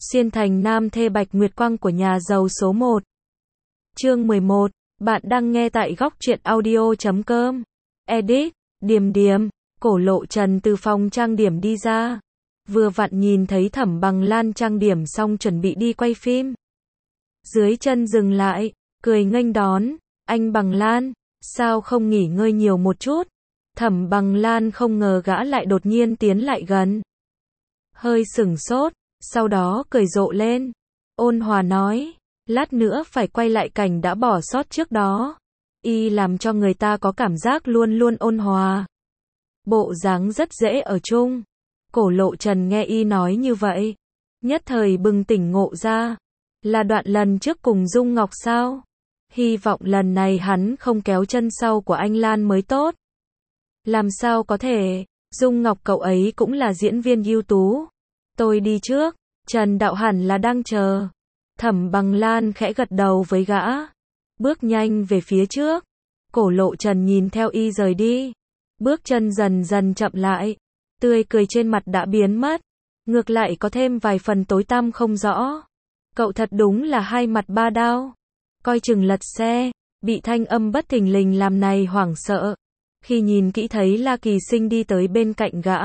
Xuyên thành nam thê Bạch Nguyệt Quang của nhà giàu số 1. Chương 11. Bạn đang nghe tại góc truyện audio.com. Edit. Điềm điềm. Cổ Lộ Trần từ phòng trang điểm đi ra. Vừa vặn nhìn thấy Thẩm Bằng Lan trang điểm xong chuẩn bị đi quay phim. Dưới chân dừng lại, cười nghênh đón. Anh Bằng Lan, sao không nghỉ ngơi nhiều một chút? Thẩm Bằng Lan không ngờ gã lại đột nhiên tiến lại gần. Hơi sửng sốt, sau đó cười rộ lên. Ôn hòa nói, lát nữa phải quay lại cảnh đã bỏ sót trước đó. Y làm cho người ta có cảm giác luôn luôn ôn hòa. Bộ dáng rất dễ ở chung. Cổ Lộ Trần nghe Y nói như vậy, nhất thời bừng tỉnh ngộ ra. Là đoạn lần trước cùng Dung Ngọc sao? Hy vọng lần này hắn không kéo chân sau của anh Lan mới tốt. Làm sao có thể, Dung Ngọc cậu ấy cũng là diễn viên ưu tú. Tôi đi trước, Trần Đạo hẳn là đang chờ. Thẩm Bằng Lan khẽ gật đầu với gã, bước nhanh về phía trước. Cổ Lộ Trần nhìn theo Y rời đi, bước chân dần dần chậm lại, tươi cười trên mặt đã biến mất, ngược lại có thêm vài phần tối tăm không rõ. Cậu thật đúng là hai mặt ba đao. Coi chừng lật xe, bị thanh âm bất thình lình làm này hoảng sợ. Khi nhìn kỹ thấy La Kỳ Sinh đi tới bên cạnh gã,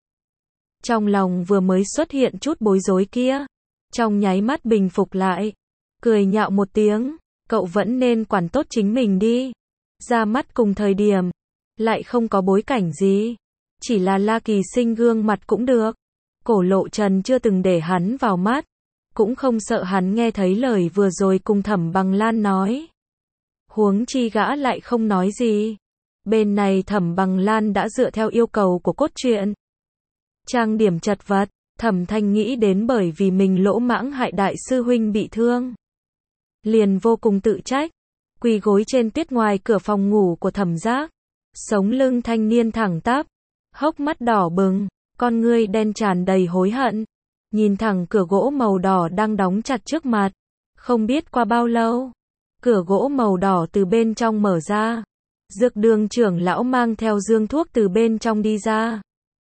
trong lòng vừa mới xuất hiện chút bối rối kia, trong nháy mắt bình phục lại, cười nhạo một tiếng, cậu vẫn nên quản tốt chính mình đi. Ra mắt cùng thời điểm, lại không có bối cảnh gì, chỉ là La Kỳ Sinh gương mặt cũng được. Cổ Lộ Trần chưa từng để hắn vào mắt, cũng không sợ hắn nghe thấy lời vừa rồi cùng Thẩm Bằng Lan nói. Huống chi gã lại không nói gì. Bên này Thẩm Bằng Lan đã dựa theo yêu cầu của cốt truyện. Trang điểm chật vật, Thẩm Thanh nghĩ đến bởi vì mình lỗ mãng hại đại sư huynh bị thương. Liền vô cùng tự trách, quỳ gối trên tuyết ngoài cửa phòng ngủ của Thẩm Giác. Sống lưng thanh niên thẳng tắp, hốc mắt đỏ bừng, con ngươi đen tràn đầy hối hận. Nhìn thẳng cửa gỗ màu đỏ đang đóng chặt trước mặt. Không biết qua bao lâu, cửa gỗ màu đỏ từ bên trong mở ra. Dược đường trưởng lão mang theo dương thuốc từ bên trong đi ra.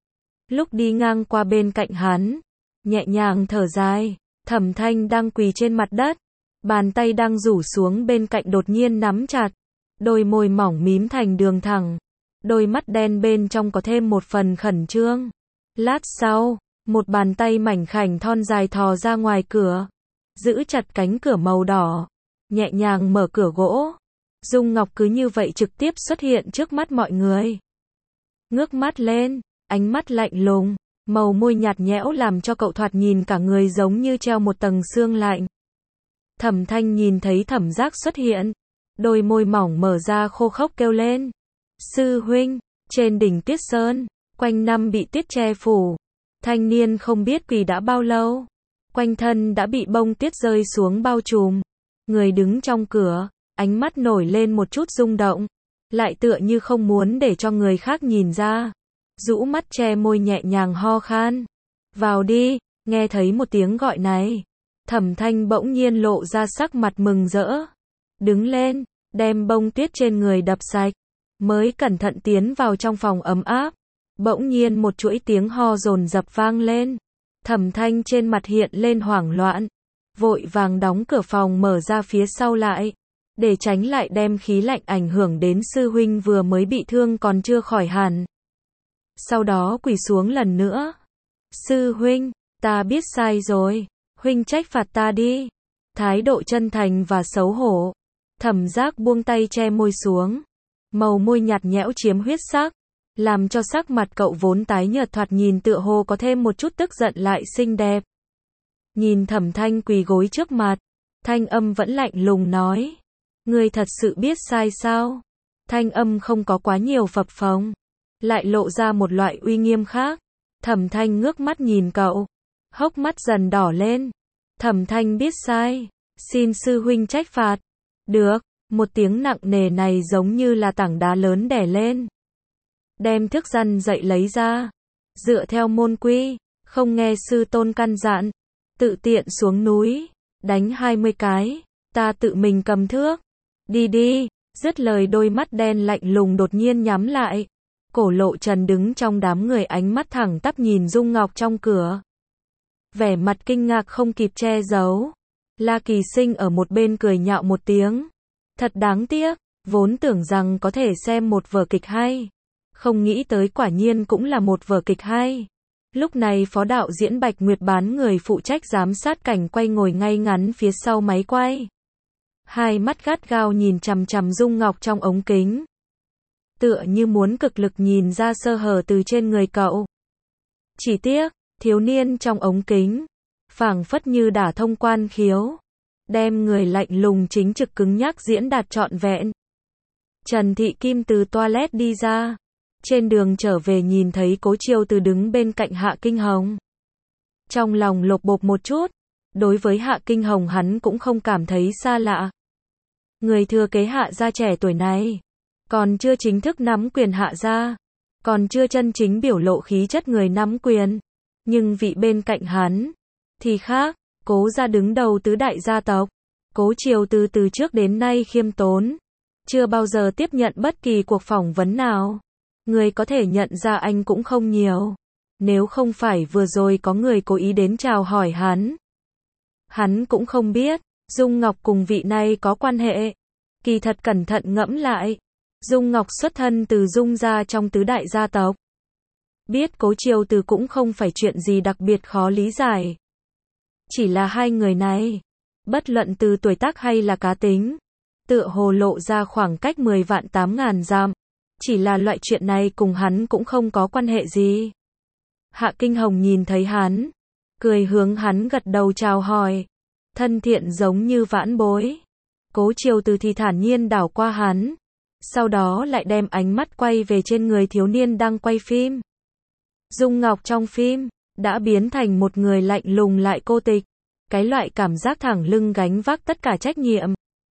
Lúc đi ngang qua bên cạnh hắn, nhẹ nhàng thở dài. Thẩm Thanh đang quỳ trên mặt đất, bàn tay đang rủ xuống bên cạnh đột nhiên nắm chặt. Đôi môi mỏng mím thành đường thẳng, đôi mắt đen bên trong có thêm một phần khẩn trương. Lát sau, một bàn tay mảnh khảnh thon dài thò ra ngoài cửa, giữ chặt cánh cửa màu đỏ, nhẹ nhàng mở cửa gỗ. Dung Ngọc cứ như vậy trực tiếp xuất hiện trước mắt mọi người. Ngước mắt lên, ánh mắt lạnh lùng, màu môi nhạt nhẽo làm cho cậu thoạt nhìn cả người giống như treo một tầng sương lạnh. Thẩm Thanh nhìn thấy Thẩm Giác xuất hiện, đôi môi mỏng mở ra khô khốc kêu lên. Sư huynh, trên đỉnh Tuyết Sơn, quanh năm bị tuyết che phủ. Thanh niên không biết quỳ đã bao lâu, quanh thân đã bị bông tuyết rơi xuống bao trùm. Người đứng trong cửa, ánh mắt nổi lên một chút rung động, lại tựa như không muốn để cho người khác nhìn ra. Rũ mắt che môi nhẹ nhàng ho khan. Vào đi, nghe thấy một tiếng gọi này. Thẩm Thanh bỗng nhiên lộ ra sắc mặt mừng rỡ. Đứng lên, đem bông tuyết trên người đập sạch, mới cẩn thận tiến vào trong phòng ấm áp. Bỗng nhiên một chuỗi tiếng ho dồn dập vang lên. Thẩm Thanh trên mặt hiện lên hoảng loạn, vội vàng đóng cửa phòng mở ra phía sau lại, để tránh lại đem khí lạnh ảnh hưởng đến sư huynh vừa mới bị thương còn chưa khỏi hẳn. Sau đó quỳ xuống lần nữa. Sư huynh, ta biết sai rồi, huynh trách phạt ta đi. Thái độ chân thành và xấu hổ. Thẩm Giác buông tay che môi xuống, màu môi nhạt nhẽo chiếm huyết sắc, làm cho sắc mặt cậu vốn tái nhợt thoạt nhìn tựa hồ có thêm một chút tức giận lại xinh đẹp. Nhìn Thẩm Thanh quỳ gối trước mặt, thanh âm vẫn lạnh lùng nói. Ngươi thật sự biết sai sao? Thanh âm không có quá nhiều phập phồng, lại lộ ra một loại uy nghiêm khác. Thẩm Thanh ngước mắt nhìn cậu, hốc mắt dần đỏ lên. Thẩm Thanh biết sai, xin sư huynh trách phạt. Được, một tiếng nặng nề này giống như là tảng đá lớn đè lên. Đem thức răn dậy lấy ra, dựa theo môn quy, không nghe sư tôn căn dặn, tự tiện xuống núi, đánh 20 cái, ta tự mình cầm thước. Đi đi, dứt lời đôi mắt đen lạnh lùng đột nhiên nhắm lại. Cổ Lộ Trần đứng trong đám người ánh mắt thẳng tắp nhìn Dung Ngọc trong cửa. vẻ mặt kinh ngạc không kịp che giấu. La Kỳ Sinh ở một bên cười nhạo một tiếng. Thật đáng tiếc, vốn tưởng rằng có thể xem một vở kịch hay. Không nghĩ tới quả nhiên cũng là một vở kịch hay. Lúc này phó đạo diễn Bạch Nguyệt Bán người phụ trách giám sát cảnh quay ngồi ngay ngắn phía sau máy quay. Hai mắt gắt gao nhìn chằm chằm Dung Ngọc trong ống kính. Tựa như muốn cực lực nhìn ra sơ hở từ trên người cậu. Chỉ tiếc, thiếu niên trong ống kính, phảng phất như đả thông quan khiếu. Đem người lạnh lùng chính trực cứng nhắc diễn đạt trọn vẹn. Trần Thị Kim từ toilet đi ra. Trên đường trở về nhìn thấy Cố Chiêu Từ đứng bên cạnh Hạ Kinh Hồng. Trong lòng lột bột một chút. Đối với Hạ Kinh Hồng hắn cũng không cảm thấy xa lạ. Người thừa kế Hạ gia trẻ tuổi này. Còn chưa chính thức nắm quyền Hạ gia. Còn chưa chân chính biểu lộ khí chất người nắm quyền. Nhưng vị bên cạnh hắn thì khác. Cố gia đứng đầu tứ đại gia tộc. Cố Chiêu Từ từ trước đến nay khiêm tốn. Chưa bao giờ tiếp nhận bất kỳ cuộc phỏng vấn nào. Người có thể nhận ra anh cũng không nhiều. Nếu không phải vừa rồi có người cố ý đến chào hỏi hắn. Hắn cũng không biết, Dung Ngọc cùng vị này có quan hệ. Kỳ thật cẩn thận ngẫm lại. Dung Ngọc xuất thân từ Dung gia trong tứ đại gia tộc. Biết Cố Chiêu Từ cũng không phải chuyện gì đặc biệt khó lý giải. Chỉ là hai người này, bất luận từ tuổi tác hay là cá tính, tựa hồ lộ ra khoảng cách 10 vạn 8.000 dặm. Chỉ là loại chuyện này cùng hắn cũng không có quan hệ gì. Hạ Kinh Hồng nhìn thấy hắn, cười hướng hắn gật đầu chào hỏi, thân thiện giống như vãn bối. Cố Chiêu Từ thì thản nhiên đảo qua hắn, sau đó lại đem ánh mắt quay về trên người thiếu niên đang quay phim. Dung Ngọc trong phim đã biến thành một người lạnh lùng lại cô tịch, cái loại cảm giác thẳng lưng gánh vác tất cả trách nhiệm,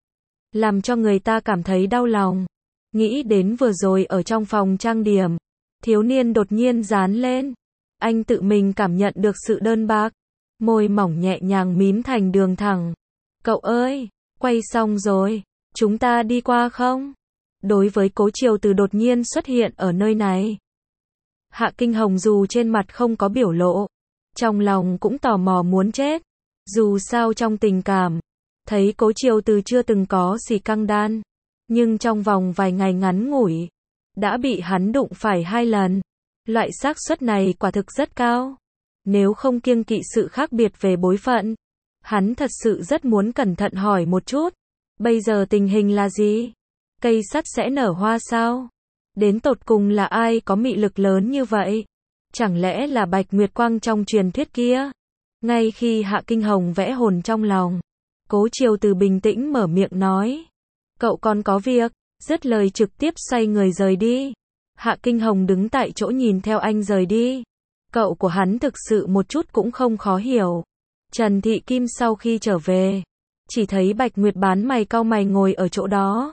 làm cho người ta cảm thấy đau lòng. Nghĩ đến vừa rồi ở trong phòng trang điểm, thiếu niên đột nhiên dán lên. Anh tự mình cảm nhận được sự đơn bạc, môi mỏng nhẹ nhàng mím thành đường thẳng. Cậu ơi, quay xong rồi, chúng ta đi qua không? Đối với Cố Chiêu Từ đột nhiên xuất hiện ở nơi này, Hạ Kinh Hồng dù trên mặt không có biểu lộ, trong lòng cũng tò mò muốn chết. Dù sao trong tình cảm, thấy Cố Chiêu Từ chưa từng có xì căng đan. Nhưng trong vòng vài ngày ngắn ngủi, đã bị hắn đụng phải 2 lần. Loại xác suất này quả thực rất cao. Nếu không kiêng kỵ sự khác biệt về bối phận, hắn thật sự rất muốn cẩn thận hỏi một chút. Bây giờ tình hình là gì? Cây sắt sẽ nở hoa sao? Đến tột cùng là ai có mị lực lớn như vậy? Chẳng lẽ là Bạch Nguyệt Quang trong truyền thuyết kia? Ngay khi Hạ Kinh Hồng vẽ hồn trong lòng, Cố Chiêu Từ bình tĩnh mở miệng nói. Cậu còn có việc, dứt lời trực tiếp xoay người rời đi. Hạ Kinh Hồng đứng tại chỗ nhìn theo anh rời đi. Cậu của hắn thực sự một chút cũng không khó hiểu. Trần Thị Kim sau khi trở về, chỉ thấy Bạch Nguyệt Bán mày cau mày ngồi ở chỗ đó.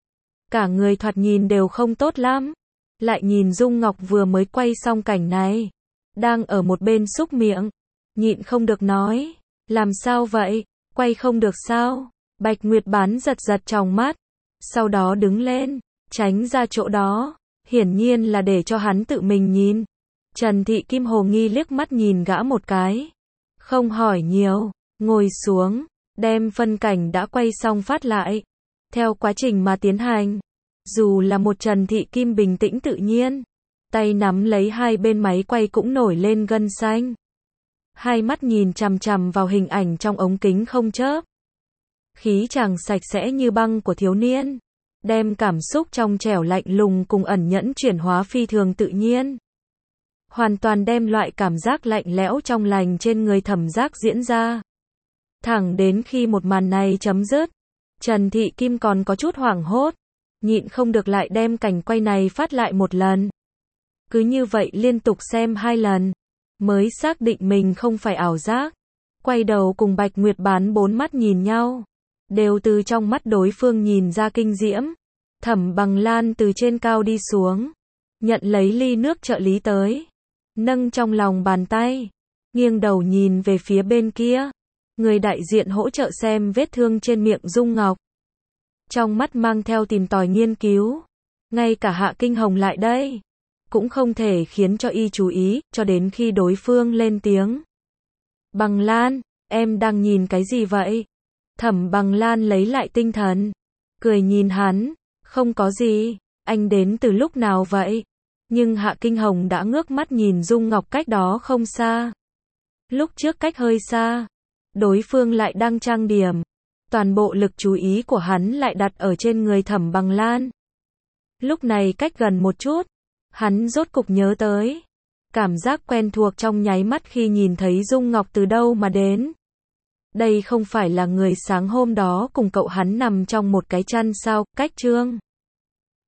Cả người thoạt nhìn đều không tốt lắm. Lại nhìn Dung Ngọc vừa mới quay xong cảnh này, đang ở một bên súc miệng, nhịn không được nói. Làm sao vậy, quay không được sao? Bạch Nguyệt Bán giật giật tròng mắt, sau đó đứng lên, tránh ra chỗ đó, hiển nhiên là để cho hắn tự mình nhìn. Trần Thị Kim hồ nghi liếc mắt nhìn gã một cái, không hỏi nhiều, ngồi xuống, đem phân cảnh đã quay xong phát lại, theo quá trình mà tiến hành. Dù là một Trần Thị Kim bình tĩnh tự nhiên, tay nắm lấy hai bên máy quay cũng nổi lên gân xanh. Hai mắt nhìn chằm chằm vào hình ảnh trong ống kính không chớp. Khí chàng sạch sẽ như băng của thiếu niên, đem cảm xúc trong trẻo lạnh lùng cùng ẩn nhẫn chuyển hóa phi thường tự nhiên. Hoàn toàn đem loại cảm giác lạnh lẽo trong lành trên người Thẩm Giác diễn ra. Thẳng đến khi một màn này chấm dứt, Trần Thị Kim còn có chút hoảng hốt, nhịn không được lại đem cảnh quay này phát lại một lần. Cứ như vậy liên tục xem 2 lần, mới xác định mình không phải ảo giác. Quay đầu cùng Bạch Nguyệt Bán 4 mắt nhìn nhau, đều từ trong mắt đối phương nhìn ra kinh diễm. Thẩm Bằng Lan từ trên cao đi xuống, nhận lấy ly nước trợ lý tới, nâng trong lòng bàn tay, nghiêng đầu nhìn về phía bên kia, người đại diện hỗ trợ xem vết thương trên miệng Dung Ngọc. Trong mắt mang theo tìm tòi nghiên cứu, ngay cả Hạ Kinh Hồng lại đây, cũng không thể khiến cho y chú ý, cho đến khi đối phương lên tiếng. Bằng Lan, em đang nhìn cái gì vậy? Thẩm Bằng Lan lấy lại tinh thần, cười nhìn hắn, không có gì, anh đến từ lúc nào vậy? Nhưng Hạ Kinh Hồng đã ngước mắt nhìn Dung Ngọc cách đó không xa. Lúc trước cách hơi xa, đối phương lại đang trang điểm. Toàn bộ lực chú ý của hắn lại đặt ở trên người Thẩm Bằng Lan. Lúc này cách gần một chút, hắn rốt cục nhớ tới. Cảm giác quen thuộc trong nháy mắt khi nhìn thấy Dung Ngọc từ đâu mà đến. Đây không phải là người sáng hôm đó cùng cậu hắn nằm trong một cái chăn sao, cách Trương